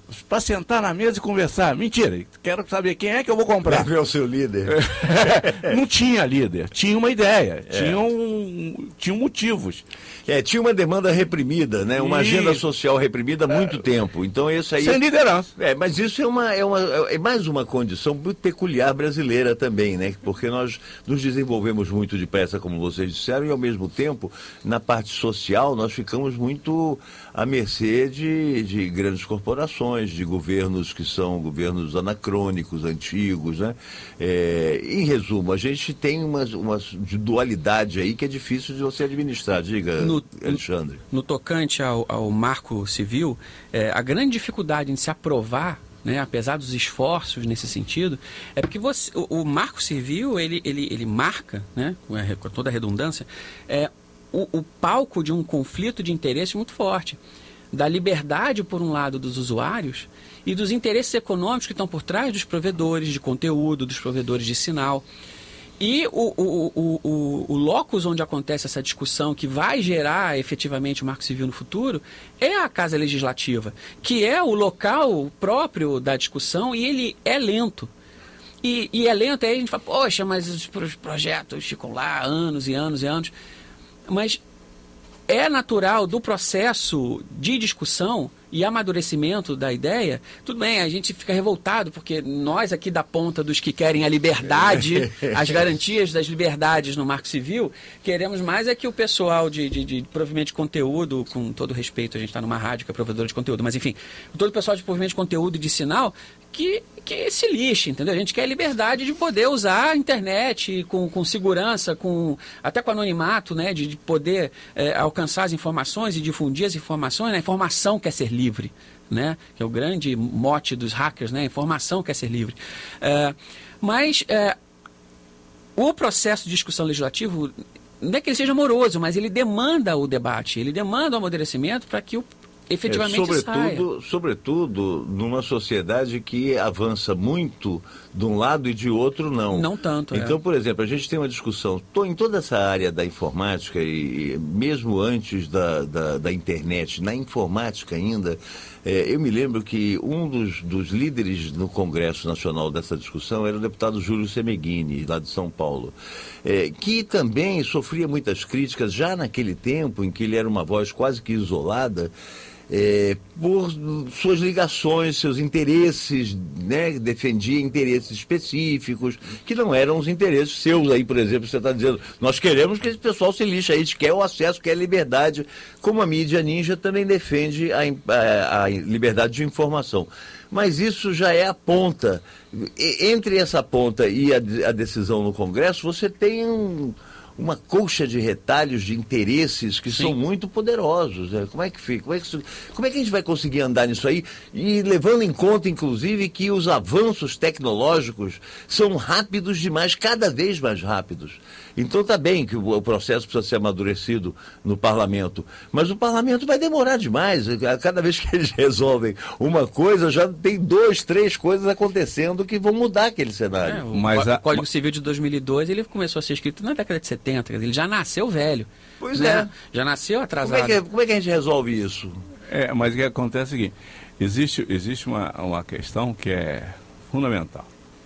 para sentar na mesa e conversar. Mentira, quero saber quem é que eu vou comprar. Para ver o seu líder. Não tinha líder, tinha uma ideia, É. tinha, um, tinha motivos. É, tinha uma demanda reprimida, né? Uma Isso. agenda social reprimida há muito tempo. Então isso aí... Sem liderança. É, mas isso é, uma, é, uma, é mais uma condição muito peculiar brasileira também, né? Porque nós nos desenvolvemos muito depressa, como vocês disseram, e ao mesmo tempo, na parte social, nós ficamos muito à mercê de, de grandes corporações, de governos que são governos anacrônicos, antigos, né? É, em resumo, a gente tem uma, uma dualidade aí que é difícil de você administrar. Diga, No- Alexandre. No tocante ao, ao marco civil, é, a grande dificuldade em se aprovar, né, apesar dos esforços nesse sentido, é porque você, o, o marco civil, ele, ele, ele marca, né, com, a, com toda a redundância, é, o, o palco de um conflito de interesses muito forte. Da liberdade, por um lado, dos usuários e dos interesses econômicos que estão por trás dos provedores de conteúdo, dos provedores de sinal. E o, o, o, o, o locus onde acontece essa discussão que vai gerar efetivamente o Marco Civil no futuro é a Casa Legislativa, que é o local próprio da discussão e ele é lento. E, e é lento, aí a gente fala, poxa, mas os projetos ficam lá anos e anos e anos. Mas é natural do processo de discussão e amadurecimento da ideia. Tudo bem, a gente fica revoltado, porque nós aqui da ponta dos que querem a liberdade, as garantias das liberdades no Marco Civil, queremos mais é que o pessoal de, de, de provimento de conteúdo, com todo respeito, a gente está numa rádio que é provedora de conteúdo, mas enfim, todo o pessoal de provimento de conteúdo e de sinal, que, que se lixe, entendeu? A gente quer a liberdade de poder usar a internet com, com segurança, com, até com anonimato, né? De, de poder é, alcançar as informações e difundir as informações. Né? A informação quer ser livre, né? Que é o grande mote dos hackers, né? A informação quer ser livre. É, mas é, o processo de discussão legislativo, não é que ele seja moroso, mas ele demanda o debate, ele demanda o amadurecimento para que o efetivamente é, saia. sobretudo, sobretudo numa sociedade que avança muito de um lado e de outro não. Não tanto, Então, é. por exemplo, a gente tem uma discussão tô, em toda essa área da informática e, e mesmo antes da, da, da internet, na informática ainda, é, eu me lembro que um dos, dos líderes no Congresso Nacional dessa discussão era o deputado Júlio Semeghini, lá de São Paulo, é, que também sofria muitas críticas já naquele tempo em que ele era uma voz quase que isolada, É, por suas ligações, seus interesses, né? Defendia interesses específicos, que não eram os interesses seus aí, por exemplo, você está dizendo, nós queremos que esse pessoal se lixe, a gente quer o acesso, quer a liberdade, como a mídia ninja também defende a, a, a liberdade de informação. Mas isso já é a ponta. E, entre essa ponta e a, a decisão no Congresso, você tem um... uma colcha de retalhos, de interesses que Sim. são muito poderosos. Né? Como é que fica? Como é que, como é que a gente vai conseguir andar nisso aí? E levando em conta, inclusive, que os avanços tecnológicos são rápidos demais, cada vez mais rápidos. Então tá bem que o, o processo precisa ser amadurecido no parlamento, mas o parlamento vai demorar demais. Cada vez que eles resolvem uma coisa, já tem duas, três coisas acontecendo que vão mudar aquele cenário. É, o, Mas a- o Código Civil de dois mil e dois, ele começou a ser escrito na década de setenta, ele já nasceu velho. Pois né? é. Já nasceu Como atrasado. é, que, como é que a gente resolve isso? É, mas o que acontece é o seguinte, existe, existe uma, uma questão que é fundamental.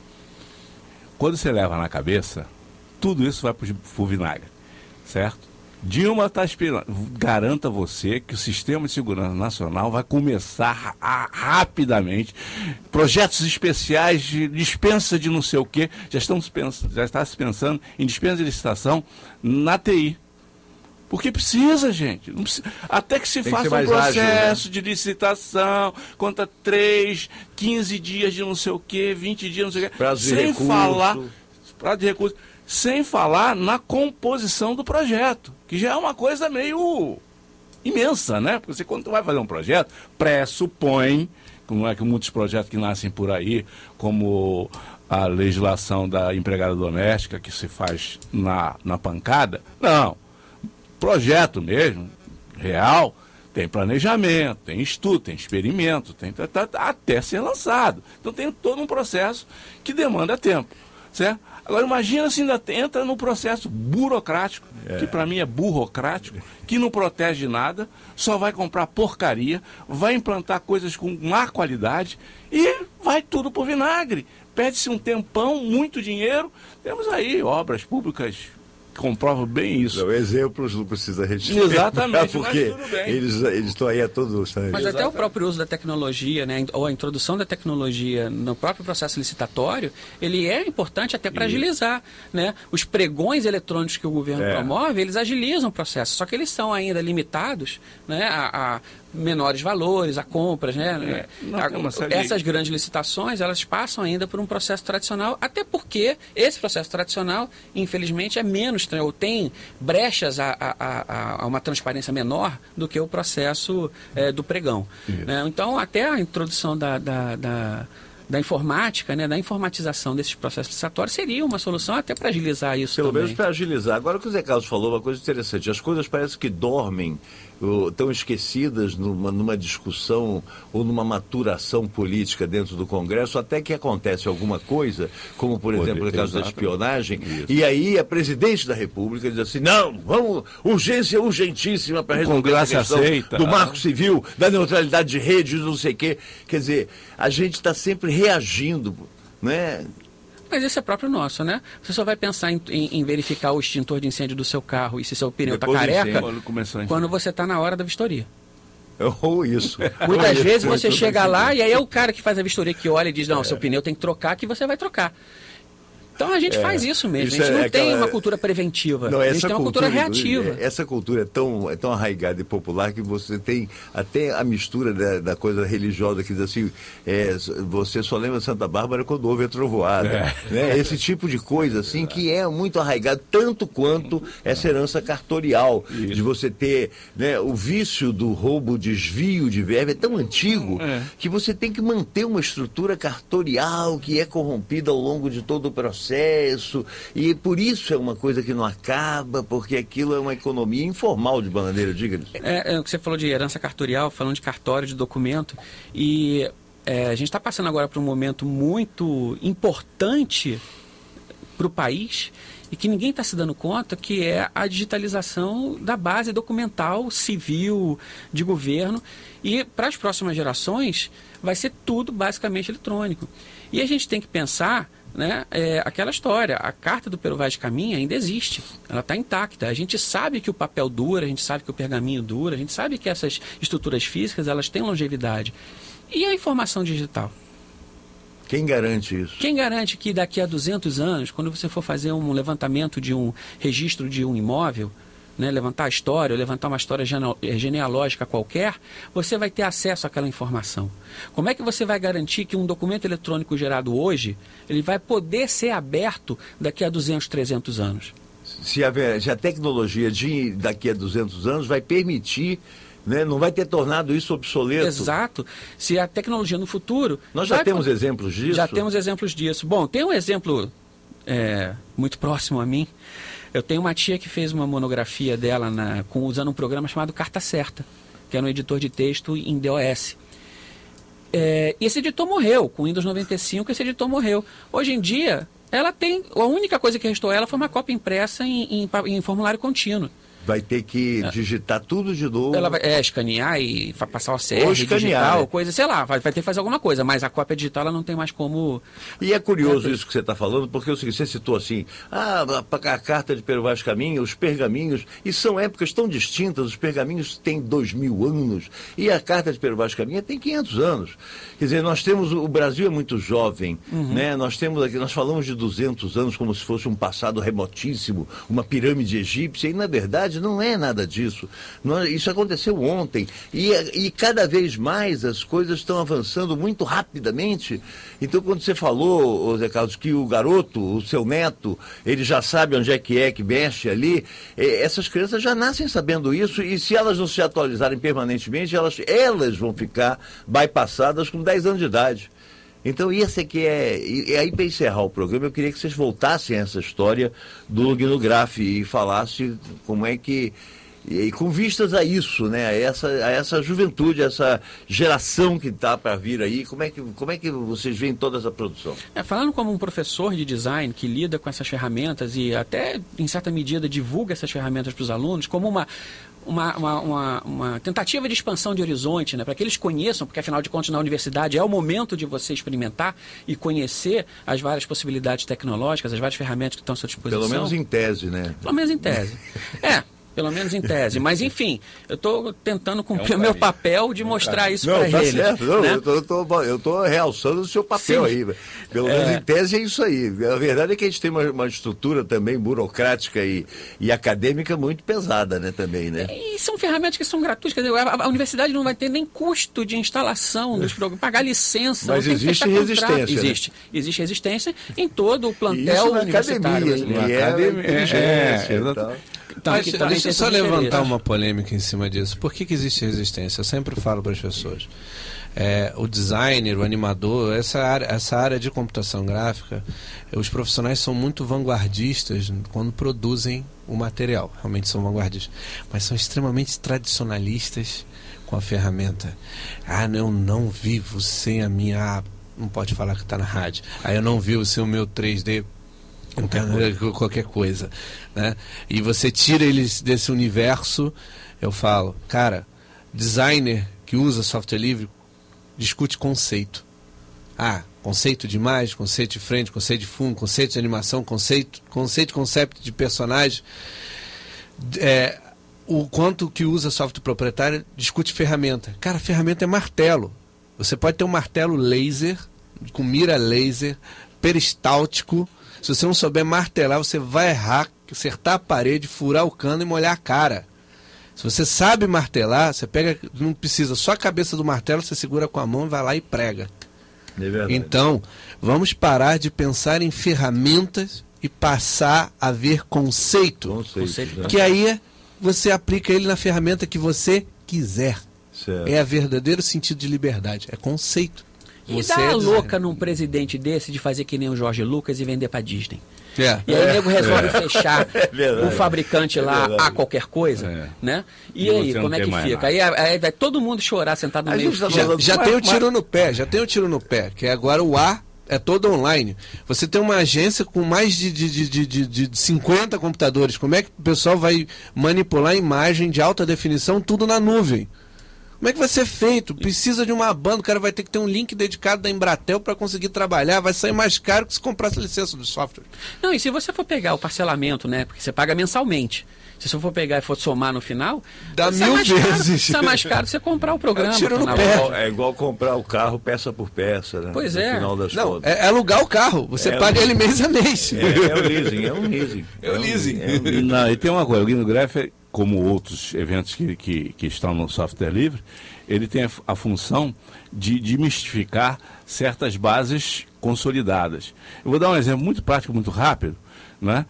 Quando você leva na cabeça, tudo isso vai para o vinagre, certo? Dilma está esperando, garanta você que o Sistema de Segurança Nacional vai começar a, rapidamente, projetos especiais de dispensa de não sei o quê, já, estamos pensando, já está se pensando em dispensa de licitação na T I. Porque precisa, gente. Não precisa, até que se Tem que faça ser um mais processo ágil, né? de licitação, conta três, quinze dias de não sei o quê, vinte dias, não sei o quê. Prazo de sem recurso. falar, prazo de recurso, sem falar na composição do projeto, que já é uma coisa meio imensa, né? Porque você, quando vai fazer um projeto, pressupõe, como é que muitos projetos que nascem por aí, como a legislação da empregada doméstica, que se faz na, na pancada, não. Projeto mesmo, real, tem planejamento, tem estudo, tem experimento, tem tá, tá, até ser lançado. Então tem todo um processo que demanda tempo. certo? Agora imagina se ainda entra no processo burocrático, é. que para mim é burocrático, que não protege nada, só vai comprar porcaria, vai implantar coisas com má qualidade e vai tudo pro vinagre. Perde-se um tempão, muito dinheiro. Temos aí obras públicas que comprovam bem isso. Não, exemplos não precisa registrar. Exatamente, porque mas tudo bem. Eles, eles estão aí a todos. Né? Mas Exatamente. Até o próprio uso da tecnologia, né, ou a introdução da tecnologia no próprio processo licitatório, ele é importante até para agilizar. Né? Os pregões eletrônicos que o governo é. promove, eles agilizam o processo, só que eles são ainda limitados, né, a, a menores valores, a compras, né? É, não, a, essas grandes licitações, elas passam ainda por um processo tradicional, até porque esse processo tradicional, infelizmente, é menos, ou tem brechas a, a, a, a uma transparência menor do que o processo é, do pregão. Né? Então, até a introdução da, da, da da informática, né, da informatização desses processos licitatórios seria uma solução até para agilizar isso Pelo também. menos para agilizar. Agora o que o Zé Carlos falou, uma coisa interessante, as coisas parecem que dormem, ou, estão esquecidas numa, numa discussão ou numa maturação política dentro do Congresso, até que acontece alguma coisa, como por Pode exemplo o caso da espionagem, isso. E aí a presidente da República diz assim, não, vamos, urgência urgentíssima para resolver a questão aceita. do marco civil, da neutralidade de rede, não sei o quê. Quer dizer, a gente está sempre reagindo, né? Mas esse é próprio nosso, né? Você só vai pensar em, em, em verificar o extintor de incêndio do seu carro e se seu pneu está careca quando você está na hora da vistoria. Ou isso. Muitas Ou vezes isso. você chega lá e aí é o cara que faz a vistoria que olha e diz, não, é. seu pneu tem que trocar, que você vai trocar. Então a gente é, faz isso mesmo, isso a gente não é tem aquela... uma cultura preventiva, não, a gente tem uma cultura, cultura reativa. Essa cultura é tão, é tão arraigada e popular que você tem até a mistura da, da coisa religiosa que diz assim, é, você só lembra de Santa Bárbara quando houve a trovoada. É. Né? Esse tipo de coisa assim que é muito arraigado, tanto quanto essa herança cartorial, isso. de você ter, né, o vício do roubo, desvio de verba é tão antigo é. que você tem que manter uma estrutura cartorial que é corrompida ao longo de todo o processo. Processo, e por isso é uma coisa que não acaba, porque aquilo é uma economia informal de bananeira, diga-nos. É, é o que você falou de herança cartorial, falando de cartório, de documento, e é, a gente está passando agora por um momento muito importante para o país e que ninguém está se dando conta, que é a digitalização da base documental civil de governo, e para as próximas gerações vai ser tudo basicamente eletrônico. E a gente tem que pensar, né, é, aquela história, a carta do Pero Vaz de Caminha ainda existe, ela está intacta, a gente sabe que o papel dura, a gente sabe que o pergaminho dura, a gente sabe que essas estruturas físicas elas têm longevidade. E a informação digital? Quem garante isso? Quem garante que daqui a duzentos anos, quando você for fazer um levantamento de um registro de um imóvel, né, levantar a história, ou levantar uma história genealógica qualquer, você vai ter acesso àquela informação. Como é que você vai garantir que um documento eletrônico gerado hoje, ele vai poder ser aberto daqui a duzentos, trezentos anos? Se a, se a tecnologia de daqui a duzentos anos vai permitir, né, não vai ter tornado isso obsoleto. Exato. Se a tecnologia no futuro... Nós já temos exemplos disso? Já temos exemplos disso. Bom, tem um exemplo é, muito próximo a mim. Eu tenho uma tia que fez uma monografia dela na, com, usando um programa chamado Carta Certa, que era um editor de texto em D O S. É, e esse editor morreu, com Windows noventa e cinco esse editor morreu. Hoje em dia, ela tem, a única coisa que restou a ela foi uma cópia impressa em, em, em formulário contínuo. Vai ter que digitar tudo de novo. Ela vai é, escanear e passar o C R digital, né? Coisa, sei lá, vai, vai ter que fazer alguma coisa, mas a cópia digital ela não tem mais como... E é curioso é, isso que você está falando, porque o seguinte, você citou assim, ah, a, a carta de Pero Vaz de Caminha, os pergaminhos, e são épocas tão distintas, os pergaminhos têm dois mil anos, e a carta de Pero Vaz de Caminha tem quinhentos anos. Quer dizer, nós temos, o Brasil é muito jovem, uhum. né? Nós temos aqui, nós falamos de duzentos anos como se fosse um passado remotíssimo, uma pirâmide egípcia, e na verdade não é nada disso. Nós, isso aconteceu ontem. E, e cada vez mais as coisas estão avançando muito rapidamente. Então, quando você falou, Zé Carlos, que o garoto, o seu neto, ele já sabe onde é que é que mexe ali, eh, essas crianças já nascem sabendo isso, e se elas não se atualizarem permanentemente, elas, elas vão ficar bypassadas com dez anos de idade. Então, isso aqui é... E aí, para encerrar o programa, eu queria que vocês voltassem a essa história do GNU Graph e falassem como é que E, e com vistas a isso, né? A essa, a essa juventude, essa geração que está para vir aí, como é, que, como é que vocês veem toda essa produção? É, falando como um professor de design que lida com essas ferramentas e até, em certa medida, divulga essas ferramentas para os alunos, como uma, uma, uma, uma, uma tentativa de expansão de horizonte, né? Para que eles conheçam, porque afinal de contas na universidade é o momento de você experimentar e conhecer as várias possibilidades tecnológicas, as várias ferramentas que estão à sua disposição. Pelo menos em tese, né? Pelo menos em tese. É. Pelo menos em tese. Mas, enfim, eu estou tentando cumprir é um o meu papel de mostrar isso para tá eles. Certo. Não, né? Eu estou realçando o seu papel. Sim. Aí. Pelo menos é... em tese é isso aí. A verdade é que a gente tem uma, uma estrutura também burocrática e, e acadêmica muito pesada, né, também, né? E são ferramentas que são gratuitas. Quer dizer, a, a universidade não vai ter nem custo de instalação dos programas, pagar licença. Mas existe resistência. Existe. Né? Existe resistência em todo o plantel isso universitário. Academia, e é, academia, é, é, é, Tá, Mas, deixa eu só levantar uma polêmica em cima disso. Por que, que existe resistência? Eu sempre falo para as pessoas. É, o designer, o animador, essa área, essa área de computação gráfica, os profissionais são muito vanguardistas quando produzem o material. Realmente são vanguardistas. Mas são extremamente tradicionalistas com a ferramenta. Ah, não, não vivo sem a minha... Ah, não pode falar que está na rádio. Ah, eu não vivo sem o meu três D... Qualquer coisa. qualquer coisa, né? E você tira eles desse universo. Eu falo, cara, designer que usa software livre discute conceito. Ah, conceito de imagem, conceito de frente, conceito de fundo, conceito de animação, conceito, conceito, conceito de personagem. É, o quanto que usa software proprietário discute ferramenta. Cara, ferramenta é martelo. Você pode ter um martelo laser, com mira laser, peristáltico. Se você não souber martelar, você vai errar, acertar a parede, furar o cano e molhar a cara. Se você sabe martelar, você pega, não precisa, só a cabeça do martelo, você segura com a mão e vai lá e prega. É verdade. Então, vamos parar de pensar em ferramentas e passar a ver conceito. Conceito, conceito né? Que aí você aplica ele na ferramenta que você quiser. Certo. É o verdadeiro sentido de liberdade, é conceito. E Você dá é a louca num presidente desse de fazer que nem o Jorge Lucas e vender pra Disney. É. E aí o nego resolve é. fechar é o fabricante lá é a qualquer coisa, é. né? E, e aí, como é que fica? Aí, aí vai todo mundo chorar sentado no a meio. Tá já já tem o tiro no pé, já tem o tiro no pé, que agora o A é todo online. Você tem uma agência com mais de, de, de, de, de cinquenta computadores. Como é que o pessoal vai manipular a imagem de alta definição tudo na nuvem? Como é que vai ser feito? Precisa de uma banda, o cara vai ter que ter um link dedicado da Embratel para conseguir trabalhar, vai sair mais caro que se comprasse a licença do software. Não, e se você for pegar o parcelamento, né, porque você paga mensalmente, se você for pegar e for somar no final, dá mil vezes. Sai mais caro você comprar o programa. Tiro no é, pé. igual, é igual comprar o carro peça por peça, né? Pois no é. Final das Não, contas. é, é alugar o carro, você é paga um... ele mês a mês. É, é o leasing, é um leasing. É o leasing. É um leasing. Não, e tem uma coisa, o Guino Greffer, como outros eventos que, que, que estão no software livre, ele tem a, a função de desmistificar certas bases consolidadas. Eu vou dar um exemplo muito prático, muito rápido, né?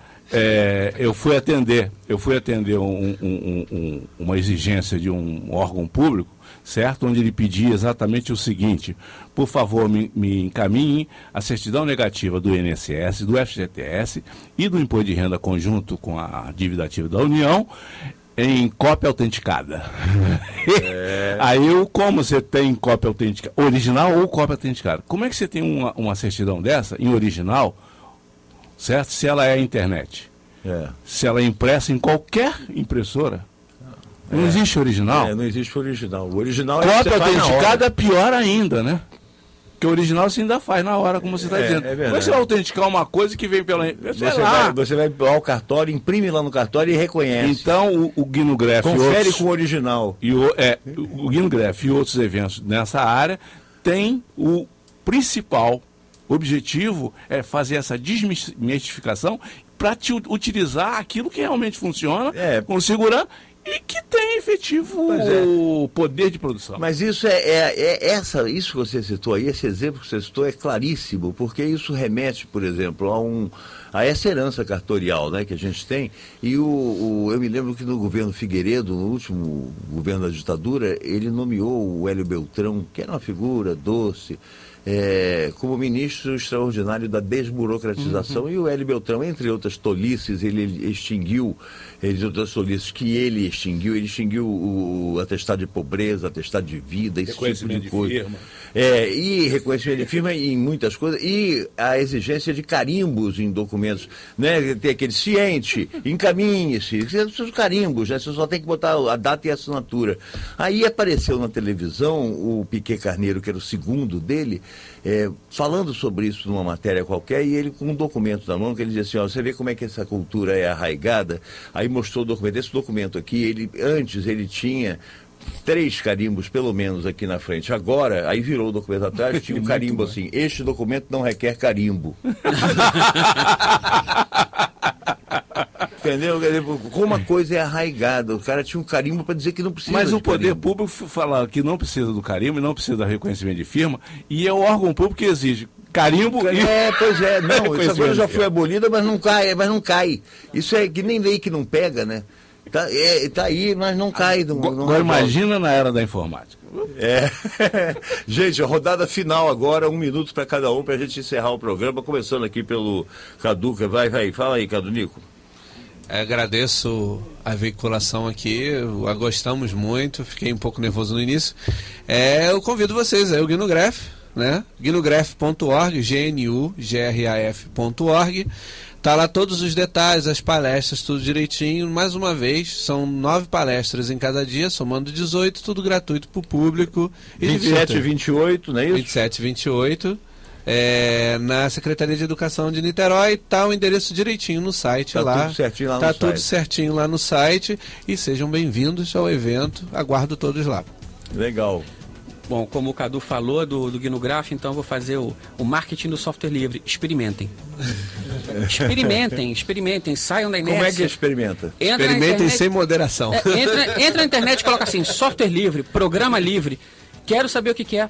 É, eu fui atender, eu fui atender um, um, um, uma exigência de um órgão público, certo? Onde ele pedia exatamente o seguinte: por favor, me, me encaminhe a certidão negativa do I N S S, do F G T S e do Imposto de Renda Conjunto com a dívida ativa da União em cópia autenticada. É. Aí, eu, como você tem cópia autenticada, original ou cópia autenticada? Como é que você tem uma, uma certidão dessa, em original, certo? Se ela é internet. É. Se ela é impressa em qualquer impressora. É. Não existe original. É, não existe original. O original é cópia autenticada, pior ainda, né? Porque o original você ainda faz na hora, como você está é, dizendo. É Mas você vai autenticar uma coisa que vem pela... Você vai, você vai ao cartório, imprime lá no cartório e reconhece. Então, o, o Guino Greff... Confere outros, com o original. E o, é, o Guino Greff e outros eventos nessa área tem o principal objetivo é fazer essa desmistificação para utilizar aquilo que realmente funciona é. com segurança e que tem efetivo é. poder de produção. Mas isso é, é, é essa, isso que você citou aí, esse exemplo que você citou é claríssimo, porque isso remete, por exemplo, a, um, a essa herança cartorial, né, que a gente tem. E o, o, eu me lembro que no governo Figueiredo, no último governo da ditadura, ele nomeou o Hélio Beltrão, que era uma figura doce, é, como ministro extraordinário da desburocratização, uhum. e o Hélio Beltrão, entre outras tolices, ele extinguiu, entre outras tolices que ele extinguiu, ele extinguiu o atestado de pobreza, atestado de vida, esse tipo de coisa. De firma. É, e reconhecimento de firma em muitas coisas, e a exigência de carimbos em documentos, né? Tem aquele ciente, encaminhe-se, os carimbos, né? Você só tem que botar a data e a assinatura. Aí apareceu na televisão o Piquet Carneiro, que era o segundo dele, é, falando sobre isso numa matéria qualquer, e ele com um documento na mão, que ele dizia assim, ó, você vê como é que essa cultura é arraigada, aí mostrou o documento, esse documento aqui, ele, antes ele tinha três carimbos, pelo menos, aqui na frente. Agora, aí virou o documento atrás, tinha um carimbo assim, este documento não requer carimbo. Entendeu? Como uma coisa é arraigada. O cara tinha um carimbo para dizer que não precisa. Mas de o poder carimbo. público fala que não precisa do carimbo, não precisa do reconhecimento de firma, e é o órgão público que exige carimbo e... É, pois é. Não, isso agora já foi abolida, mas não cai, mas não cai. Isso é que nem lei que não pega, né? Tá, é, tá aí, mas não cai. Não, não agora imagina na era da informática. É. Gente, a rodada final agora, um minuto para cada um, para a gente encerrar o programa, começando aqui pelo Caduca. Vai, vai, fala aí, Cadu Nico. Agradeço a veiculação aqui, gostamos muito, fiquei um pouco nervoso no início. É, eu convido vocês, é o GNUGraph, né? gnograph ponto org, G N U G R A F ponto org. Tá lá todos os detalhes, as palestras, tudo direitinho. Mais uma vez, são nove palestras em cada dia, somando dezoito, tudo gratuito para o público. E vinte e sete e vinte e oito, não é isso? vinte e sete e vinte e oito. É, na Secretaria de Educação de Niterói, está o endereço direitinho no site tá lá. Tudo certinho lá tá no tudo site. certinho lá no site. E sejam bem-vindos ao evento. Aguardo todos lá. Legal. Bom, como o Cadu falou do, do GNUGraph, então eu vou fazer o, o marketing do software livre. Experimentem. experimentem, experimentem, saiam da inércia. Como é que experimenta? Entra Experimentem internet, sem moderação. É, entra, entra na internet e coloca assim, software livre, programa livre. Quero saber o que, que é.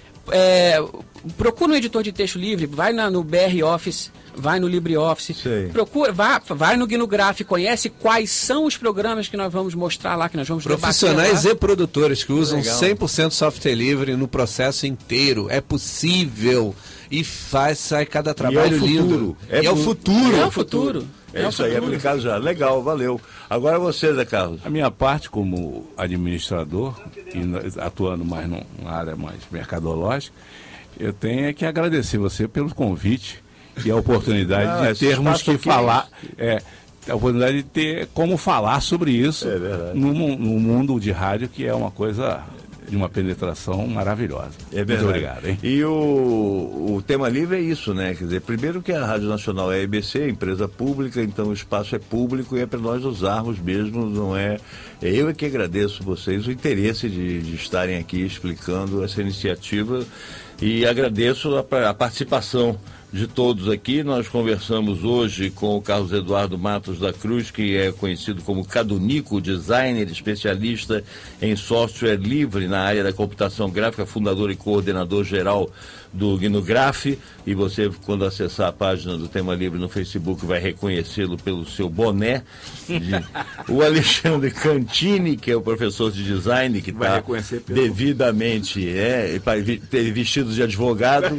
é. Procura um editor de texto livre, vai na, no B R Office, vai no LibreOffice, Sei. procura, vai, vai no GNUGraph, conhece quais são os programas que nós vamos mostrar lá, que nós vamos Profissionais lá. e produtores que usam Legal. cem por cento software livre no processo inteiro. É possível. E faz, sai cada trabalho é lindo. É, e é o futuro. É o futuro. É, É isso aí, aplicado já. Legal, valeu. Agora você, Zé Carlos. A minha parte como administrador, e atuando mais numa área mais mercadológica, eu tenho é que agradecer você pelo convite e a oportunidade Ah, de termos que aqui falar, é, a oportunidade de ter como falar sobre isso É verdade. no, no mundo de rádio, que é uma coisa de uma penetração maravilhosa. É verdade. Muito obrigado, hein? E o, o tema livre é isso, né? Quer dizer, primeiro que a Rádio Nacional é a E B C, empresa pública, então o espaço é público e é para nós usarmos mesmo, não é... Eu é que agradeço vocês o interesse de, de estarem aqui explicando essa iniciativa e agradeço a, a participação de todos aqui. Nós conversamos hoje com o Carlos Eduardo Matos da Cruz, que é conhecido como Cadu Nico, designer, especialista em software livre na área da computação gráfica, fundador e coordenador geral do GNUGraph, e você, quando acessar a página do Tema Livre no Facebook, vai reconhecê-lo pelo seu boné. De... O Alexandre Cantini, que é o professor de design, que está pelo... devidamente é, vestido de advogado.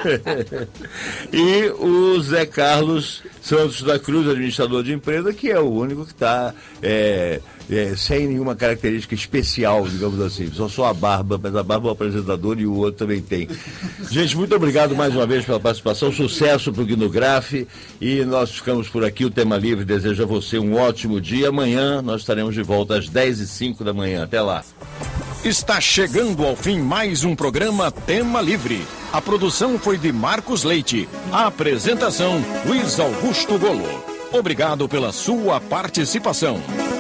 E o Zé Carlos Santos da Cruz, administrador de empresa, que é o único que está é, é, sem nenhuma característica especial, digamos assim. Só só a barba, mas a barba é o apresentador e o outro também tem. Gente, muito obrigado mais uma vez pela participação, sucesso para o GNUGraph, e nós ficamos por aqui. O Tema Livre deseja a você um ótimo dia. Amanhã nós estaremos de volta às dez e cinco da manhã. Até lá. Está chegando ao fim mais um programa Tema Livre. A produção foi de Marcos Leite. A apresentação, Luiz Augusto Golo. Obrigado pela sua participação.